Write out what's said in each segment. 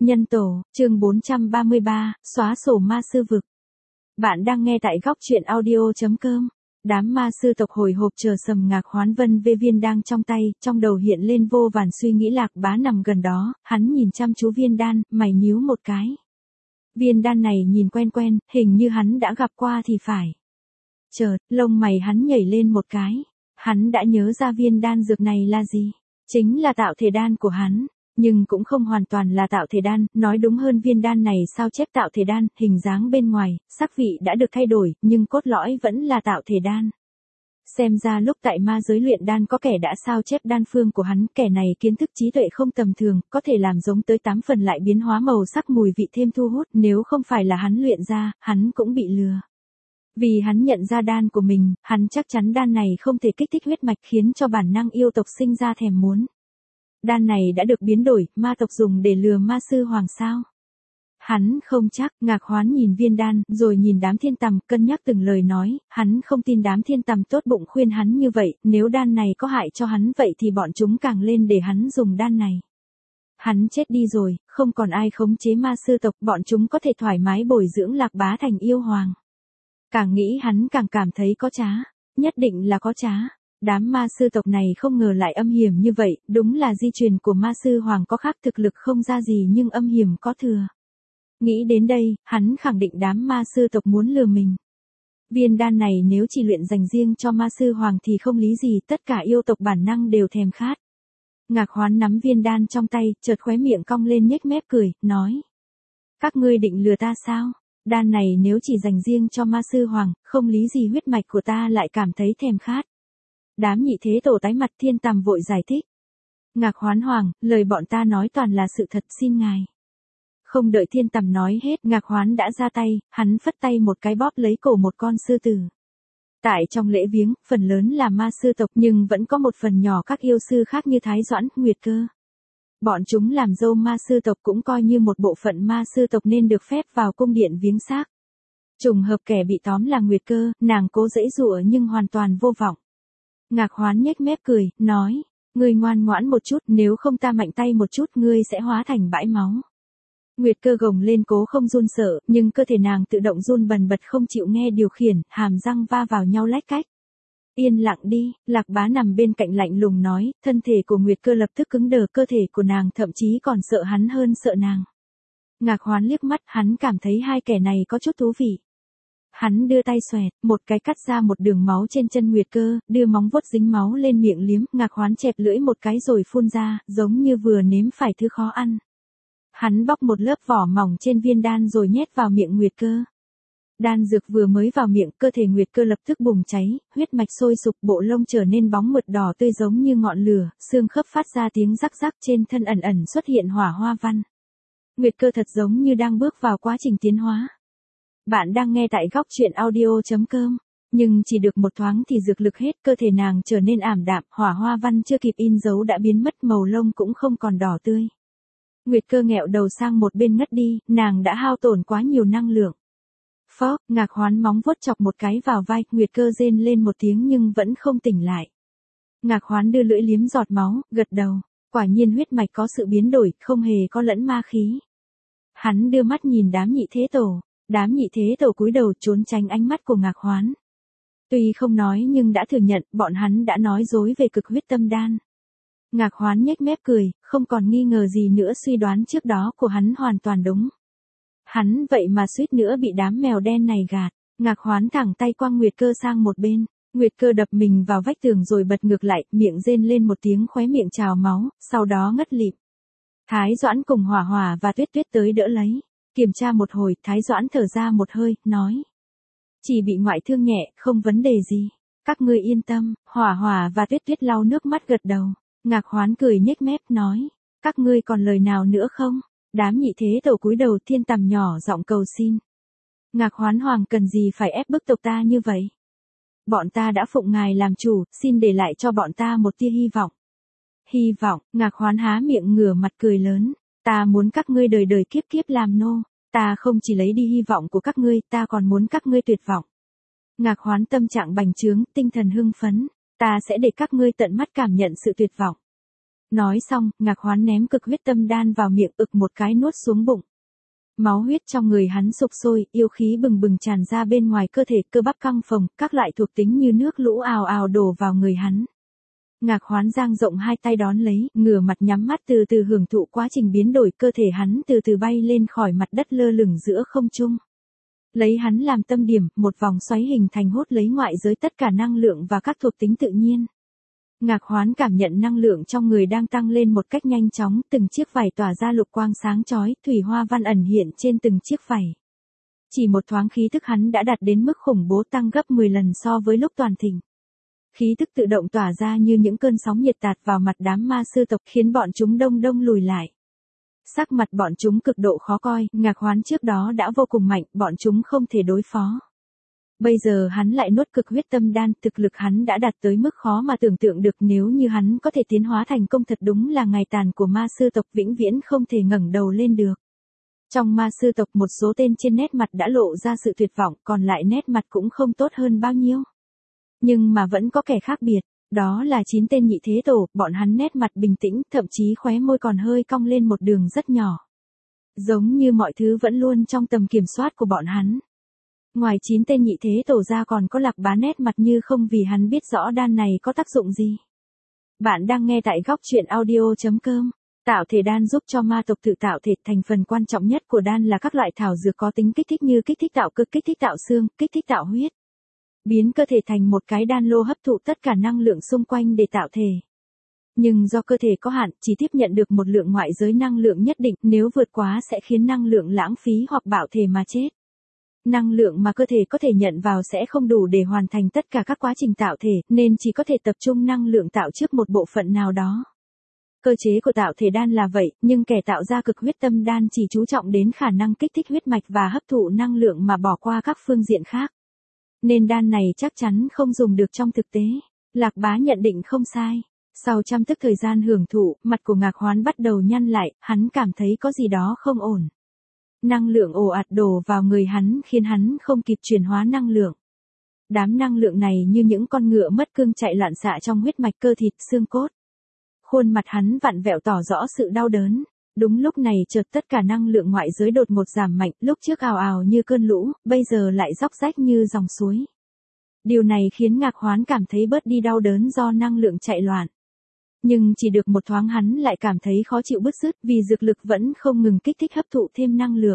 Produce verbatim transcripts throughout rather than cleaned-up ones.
Nhân tổ, chương bốn trăm ba mươi ba, xóa sổ ma sư vực. Bạn đang nghe tại góc truyện audio.com. Đám ma sư tộc hồi hộp chờ Sầm Ngạc Hoán Vân vê viên đang trong tay, trong đầu hiện lên vô vàn suy nghĩ. Lạc Bá nằm gần đó, hắn nhìn chăm chú viên đan, mày nhíu một cái. Viên đan này nhìn quen quen, hình như hắn đã gặp qua thì phải. Chợt, lông mày hắn nhảy lên một cái. Hắn đã nhớ ra viên đan dược này là gì? Chính là tạo thể đan của hắn. Nhưng cũng không hoàn toàn là tạo thể đan, nói đúng hơn viên đan này sao chép tạo thể đan, hình dáng bên ngoài, sắc vị đã được thay đổi, nhưng cốt lõi vẫn là tạo thể đan. Xem ra lúc tại ma giới luyện đan có kẻ đã sao chép đan phương của hắn, kẻ này kiến thức trí tuệ không tầm thường, có thể làm giống tới tám phần lại biến hóa màu sắc mùi vị thêm thu hút, nếu không phải là hắn luyện ra, hắn cũng bị lừa. Vì hắn nhận ra đan của mình, hắn chắc chắn đan này không thể kích thích huyết mạch khiến cho bản năng yêu tộc sinh ra thèm muốn. Đan này đã được biến đổi, ma tộc dùng để lừa ma sư hoàng sao? Hắn không chắc. Ngạc Hoán nhìn viên đan, rồi nhìn đám thiên tầm, cân nhắc từng lời nói, hắn không tin đám thiên tầm tốt bụng khuyên hắn như vậy, nếu đan này có hại cho hắn vậy thì bọn chúng càng lên để hắn dùng đan này. Hắn chết đi rồi, không còn ai khống chế ma sư tộc, bọn chúng có thể thoải mái bồi dưỡng Lạc Bá thành yêu hoàng. Càng nghĩ hắn càng cảm thấy có trá, nhất định là có trá. Đám ma sư tộc này không ngờ lại âm hiểm như vậy, đúng là di truyền của ma sư hoàng có khác, thực lực không ra gì nhưng âm hiểm có thừa. Nghĩ đến đây, hắn khẳng định đám ma sư tộc muốn lừa mình. Viên đan này nếu chỉ luyện dành riêng cho ma sư hoàng thì không lý gì, tất cả yêu tộc bản năng đều thèm khát. Ngạc Hoán nắm viên đan trong tay, chợt khóe miệng cong lên nhếch mép cười, nói. Các ngươi định lừa ta sao? Đan này nếu chỉ dành riêng cho ma sư hoàng, không lý gì huyết mạch của ta lại cảm thấy thèm khát. Đám nhị thế tổ tái mặt, thiên tầm vội giải thích. Ngạc Hoán hoàng, lời bọn ta nói toàn là sự thật, xin ngài. Không đợi thiên tầm nói hết, Ngạc Hoán đã ra tay, hắn phất tay một cái bóp lấy cổ một con sư tử. Tại trong lễ viếng, phần lớn là ma sư tộc nhưng vẫn có một phần nhỏ các yêu sư khác như Thái Doãn, Nguyệt Cơ. Bọn chúng làm dâu ma sư tộc cũng coi như một bộ phận ma sư tộc nên được phép vào cung điện viếng xác. Trùng hợp kẻ bị tóm là Nguyệt Cơ, nàng cố giãy giụa nhưng hoàn toàn vô vọng. Ngạc Hoán nhếch mép cười, nói, ngươi ngoan ngoãn một chút, nếu không ta mạnh tay một chút ngươi sẽ hóa thành bãi máu. Nguyệt Cơ gồng lên cố không run sợ, nhưng cơ thể nàng tự động run bần bật không chịu nghe điều khiển, hàm răng va vào nhau lách cách. Yên lặng đi, Lạc Bá nằm bên cạnh lạnh lùng nói, thân thể của Nguyệt Cơ lập tức cứng đờ, cơ thể của nàng thậm chí còn sợ hắn hơn sợ nàng. Ngạc Hoán liếc mắt, hắn cảm thấy hai kẻ này có chút thú vị. Hắn đưa tay xoẹt, một cái cắt ra một đường máu trên chân Nguyệt Cơ, đưa móng vuốt dính máu lên miệng liếm, Ngạc Hoán chẹp lưỡi một cái rồi phun ra, giống như vừa nếm phải thứ khó ăn. Hắn bóc một lớp vỏ mỏng trên viên đan rồi nhét vào miệng Nguyệt Cơ. Đan dược vừa mới vào miệng, cơ thể Nguyệt Cơ lập tức bùng cháy, huyết mạch sôi sục, bộ lông trở nên bóng mượt đỏ tươi giống như ngọn lửa, xương khớp phát ra tiếng rắc rắc, trên thân ẩn ẩn xuất hiện hỏa hoa văn. Nguyệt Cơ thật giống như đang bước vào quá trình tiến hóa. Bạn đang nghe tại góc truyện audio.com, nhưng chỉ được một thoáng thì dược lực hết, cơ thể nàng trở nên ảm đạm, hỏa hoa văn chưa kịp in dấu đã biến mất, màu lông cũng không còn đỏ tươi. Nguyệt Cơ nghẹo đầu sang một bên ngất đi, nàng đã hao tổn quá nhiều năng lượng. Phó, Ngạc Hoán móng vuốt chọc một cái vào vai, Nguyệt Cơ rên lên một tiếng nhưng vẫn không tỉnh lại. Ngạc Hoán đưa lưỡi liếm giọt máu, gật đầu, quả nhiên huyết mạch có sự biến đổi, không hề có lẫn ma khí. Hắn đưa mắt nhìn đám nhị thế tổ, đám nhị thế tổ cúi đầu trốn tránh ánh mắt của Ngạc Hoán. Tuy không nói nhưng đã thừa nhận, bọn hắn đã nói dối về cực huyết tâm đan. Ngạc Hoán nhếch mép cười, không còn nghi ngờ gì nữa, suy đoán trước đó của hắn hoàn toàn đúng. Hắn vậy mà suýt nữa bị đám mèo đen này gạt. Ngạc Hoán thẳng tay quăng Nguyệt Cơ sang một bên. Nguyệt Cơ đập mình vào vách tường rồi bật ngược lại, miệng rên lên một tiếng, khóe miệng trào máu, sau đó ngất lịm. Thái Doãn cùng Hỏa Hỏa và Tuyết Tuyết tới đỡ lấy. Kiểm tra một hồi, Thái Doãn thở ra một hơi, nói. Chỉ bị ngoại thương nhẹ, không vấn đề gì. Các ngươi yên tâm. Hỏa Hỏa và Tuyết Tuyết lau nước mắt gật đầu. Ngạc Hoán cười nhếch mép nói. Các ngươi còn lời nào nữa không? Đám nhị thế tổ cúi đầu, thiên tầm nhỏ giọng cầu xin. Ngạc Hoán hoàng, cần gì phải ép bức tộc ta như vậy? Bọn ta đã phụng ngài làm chủ, xin để lại cho bọn ta một tia hy vọng. Hy vọng? Ngạc Hoán há miệng ngửa mặt cười lớn. Ta muốn các ngươi đời đời kiếp kiếp làm nô. Ta không chỉ lấy đi hy vọng của các ngươi, ta còn muốn các ngươi tuyệt vọng. Ngạc Hoán tâm trạng bành trướng, tinh thần hưng phấn. Ta sẽ để các ngươi tận mắt cảm nhận sự tuyệt vọng. Nói xong, Ngạc Hoán ném cực huyết tâm đan vào miệng ực một cái nuốt xuống bụng. Máu huyết trong người hắn sục sôi, yêu khí bừng bừng tràn ra bên ngoài cơ thể, cơ bắp căng phồng, các loại thuộc tính như nước lũ ào ào đổ vào người hắn. Ngạc Hoán dang rộng hai tay đón lấy, ngửa mặt nhắm mắt từ từ hưởng thụ quá trình biến đổi, cơ thể hắn từ từ bay lên khỏi mặt đất lơ lửng giữa không trung. Lấy hắn làm tâm điểm, một vòng xoáy hình thành hút lấy ngoại giới tất cả năng lượng và các thuộc tính tự nhiên. Ngạc Hoán cảm nhận năng lượng trong người đang tăng lên một cách nhanh chóng, từng chiếc vảy tỏa ra lục quang sáng chói, thủy hoa văn ẩn hiện trên từng chiếc vảy. Chỉ một thoáng khí thức hắn đã đạt đến mức khủng bố, tăng gấp mười lần so với lúc toàn thịnh. Khí thức tự động tỏa ra như những cơn sóng nhiệt tạt vào mặt đám ma sư tộc, khiến bọn chúng đông đông lùi lại. Sắc mặt bọn chúng cực độ khó coi, Ngạc Hoán trước đó đã vô cùng mạnh, bọn chúng không thể đối phó. Bây giờ hắn lại nuốt cực huyết tâm đan, thực lực hắn đã đạt tới mức khó mà tưởng tượng được, nếu như hắn có thể tiến hóa thành công thật đúng là ngày tàn của ma sư tộc vĩnh viễn không thể ngẩng đầu lên được. Trong ma sư tộc một số tên trên nét mặt đã lộ ra sự tuyệt vọng, còn lại nét mặt cũng không tốt hơn bao nhiêu. Nhưng mà vẫn có kẻ khác biệt, đó là chín tên nhị thế tổ, bọn hắn nét mặt bình tĩnh, thậm chí khóe môi còn hơi cong lên một đường rất nhỏ. Giống như mọi thứ vẫn luôn trong tầm kiểm soát của bọn hắn. Ngoài chín tên nhị thế tổ ra còn có Lạc Bá nét mặt như không, vì hắn biết rõ đan này có tác dụng gì. Bạn đang nghe tại góc truyện audio chấm com. Tạo thể đan giúp cho ma tộc tự tạo thể, thành phần quan trọng nhất của đan là các loại thảo dược có tính kích thích như kích thích tạo cực, kích thích tạo xương, kích thích tạo huyết. Biến cơ thể thành một cái đan lô hấp thụ tất cả năng lượng xung quanh để tạo thể. Nhưng do cơ thể có hạn, chỉ tiếp nhận được một lượng ngoại giới năng lượng nhất định, nếu vượt quá sẽ khiến năng lượng lãng phí hoặc bạo thể mà chết. Năng lượng mà cơ thể có thể nhận vào sẽ không đủ để hoàn thành tất cả các quá trình tạo thể, nên chỉ có thể tập trung năng lượng tạo trước một bộ phận nào đó. Cơ chế của tạo thể đan là vậy, nhưng kẻ tạo ra cực huyết tâm đan chỉ chú trọng đến khả năng kích thích huyết mạch và hấp thụ năng lượng mà bỏ qua các phương diện khác. Nên đan này chắc chắn không dùng được trong thực tế. Lạc Bá nhận định không sai. Sau trăm tức thời gian hưởng thụ, mặt của Ngạc Hoán bắt đầu nhăn lại, hắn cảm thấy có gì đó không ổn. Năng lượng ồ ạt đổ vào người hắn khiến hắn không kịp chuyển hóa năng lượng. Đám năng lượng này như những con ngựa mất cương chạy loạn xạ trong huyết mạch, cơ thịt, xương cốt. Khuôn mặt hắn vặn vẹo tỏ rõ sự đau đớn. Đúng lúc này chợt tất cả năng lượng ngoại giới đột ngột giảm mạnh, lúc trước ào ào như cơn lũ, bây giờ lại róc rách như dòng suối. Điều này khiến Ngạc Hoán cảm thấy bớt đi đau đớn do năng lượng chạy loạn. Nhưng chỉ được một thoáng hắn lại cảm thấy khó chịu bứt rứt, vì dược lực vẫn không ngừng kích thích hấp thụ thêm năng lượng.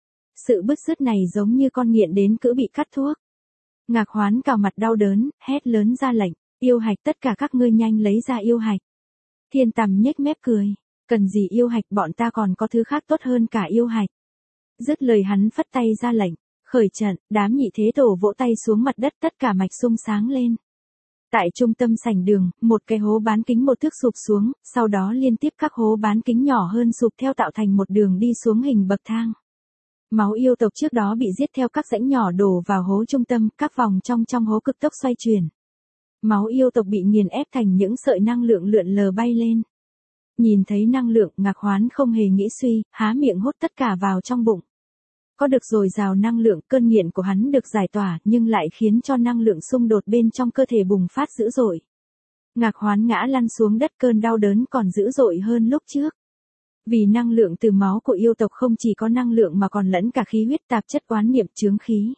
Sự bứt rứt này giống như con nghiện đến cữ bị cắt thuốc. Ngạc Hoán cào mặt đau đớn, hét lớn ra lệnh, yêu hạch, tất cả các ngươi nhanh lấy ra yêu hạch. Thiên Tầm nhếch mép cười, cần gì yêu hạch, bọn ta còn có thứ khác tốt hơn cả yêu hạch. Dứt lời hắn phất tay ra lệnh, khởi trận, đám nhị thế tổ vỗ tay xuống mặt đất, tất cả mạch sung sáng lên. Tại trung tâm sảnh đường, một cái hố bán kính một thước sụp xuống, sau đó liên tiếp các hố bán kính nhỏ hơn sụp theo tạo thành một đường đi xuống hình bậc thang. Máu yêu tộc trước đó bị giết theo các rãnh nhỏ đổ vào hố trung tâm, các vòng trong trong hố cực tốc xoay chuyển. Máu yêu tộc bị nghiền ép thành những sợi năng lượng lượn lờ bay lên. Nhìn thấy năng lượng, Ngạc Hoán không hề nghĩ suy, há miệng hốt tất cả vào trong bụng. Có được dồi dào năng lượng, cơn nghiện của hắn được giải tỏa, nhưng lại khiến cho năng lượng xung đột bên trong cơ thể bùng phát dữ dội. Ngạc Hoán ngã lăn xuống đất, cơn đau đớn còn dữ dội hơn lúc trước. Vì năng lượng từ máu của yêu tộc không chỉ có năng lượng mà còn lẫn cả khí huyết, tạp chất, oán niệm, chướng khí.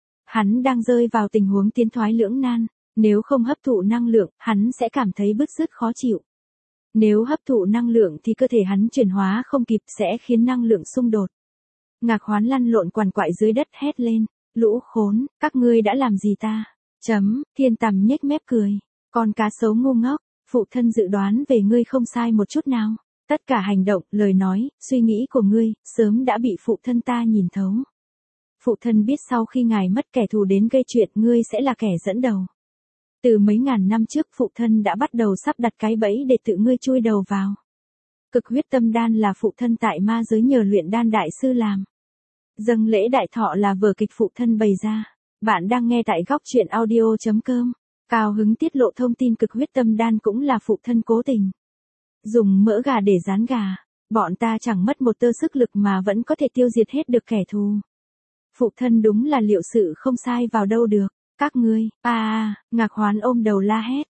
Hắn đang rơi vào tình huống tiến thoái lưỡng nan, nếu không hấp thụ năng lượng, hắn sẽ cảm thấy bứt rứt khó chịu. Nếu hấp thụ năng lượng thì cơ thể hắn chuyển hóa không kịp, sẽ khiến năng lượng xung đột. Ngạc Hoán lăn lộn quằn quại dưới đất hét lên, lũ khốn, các ngươi đã làm gì ta? Chấm, Thiên Tầm nhếch mép cười, con cá sấu ngu ngốc, phụ thân dự đoán về ngươi không sai một chút nào. Tất cả hành động, lời nói, suy nghĩ của ngươi, sớm đã bị phụ thân ta nhìn thấu. Phụ thân biết sau khi ngài mất, kẻ thù đến gây chuyện, ngươi sẽ là kẻ dẫn đầu. Từ mấy ngàn năm trước, phụ thân đã bắt đầu sắp đặt cái bẫy để tự ngươi chui đầu vào. Cực huyết tâm đan là phụ thân tại ma giới nhờ luyện đan đại sư làm. Dâng lễ đại thọ là vở kịch phụ thân bày ra. Bạn đang nghe tại góc truyện audio chấm com. Cao hứng tiết lộ thông tin cực huyết tâm đan cũng là phụ thân cố tình. Dùng mỡ gà để rán gà, bọn ta chẳng mất một tơ sức lực mà vẫn có thể tiêu diệt hết được kẻ thù. Phụ thân đúng là liệu sự không sai vào đâu được. Các ngươi, a à, Ngạc Hoán ôm đầu la hét,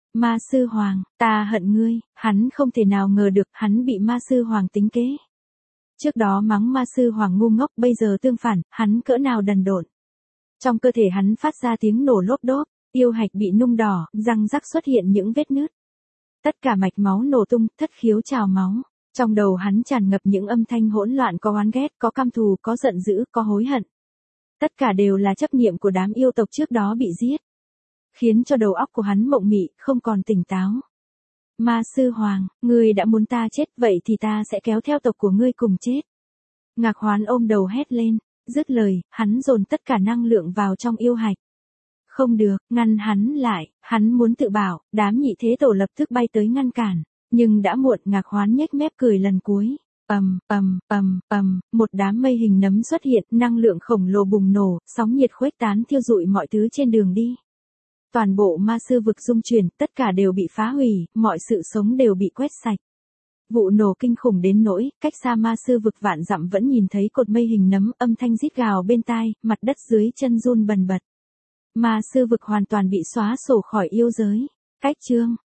Ma sư hoàng, ta hận ngươi, hắn không thể nào ngờ được hắn bị ma sư hoàng tính kế. Trước đó mắng ma sư hoàng ngu ngốc, bây giờ tương phản, hắn cỡ nào đần độn. Trong cơ thể hắn phát ra tiếng nổ lốp đốp, yêu hạch bị nung đỏ, răng rắc xuất hiện những vết nứt. Tất cả mạch máu nổ tung, thất khiếu trào máu. Trong đầu hắn tràn ngập những âm thanh hỗn loạn, có oán ghét, có căm thù, có giận dữ, có hối hận. Tất cả đều là chấp niệm của đám yêu tộc trước đó bị giết. Khiến cho đầu óc của hắn mộng mị, không còn tỉnh táo. Ma sư hoàng, ngươi đã muốn ta chết, vậy thì ta sẽ kéo theo tộc của ngươi cùng chết. Ngạc Hoán ôm đầu hét lên, dứt lời, hắn dồn tất cả năng lượng vào trong yêu hạch. Không được, ngăn hắn lại, hắn muốn tự bảo, đám nhị thế tổ lập tức bay tới ngăn cản. Nhưng đã muộn, Ngạc Hoán nhếch mép cười lần cuối. Pầm, pầm, pầm, pầm, một đám mây hình nấm xuất hiện, năng lượng khổng lồ bùng nổ, sóng nhiệt khuếch tán thiêu rụi mọi thứ trên đường đi. Toàn bộ ma sư vực rung chuyển, tất cả đều bị phá hủy, mọi sự sống đều bị quét sạch. Vụ nổ kinh khủng đến nỗi, cách xa ma sư vực vạn dặm vẫn nhìn thấy cột mây hình nấm, âm thanh rít gào bên tai, mặt đất dưới chân run bần bật. Ma sư vực hoàn toàn bị xóa sổ khỏi yêu giới. Cách chương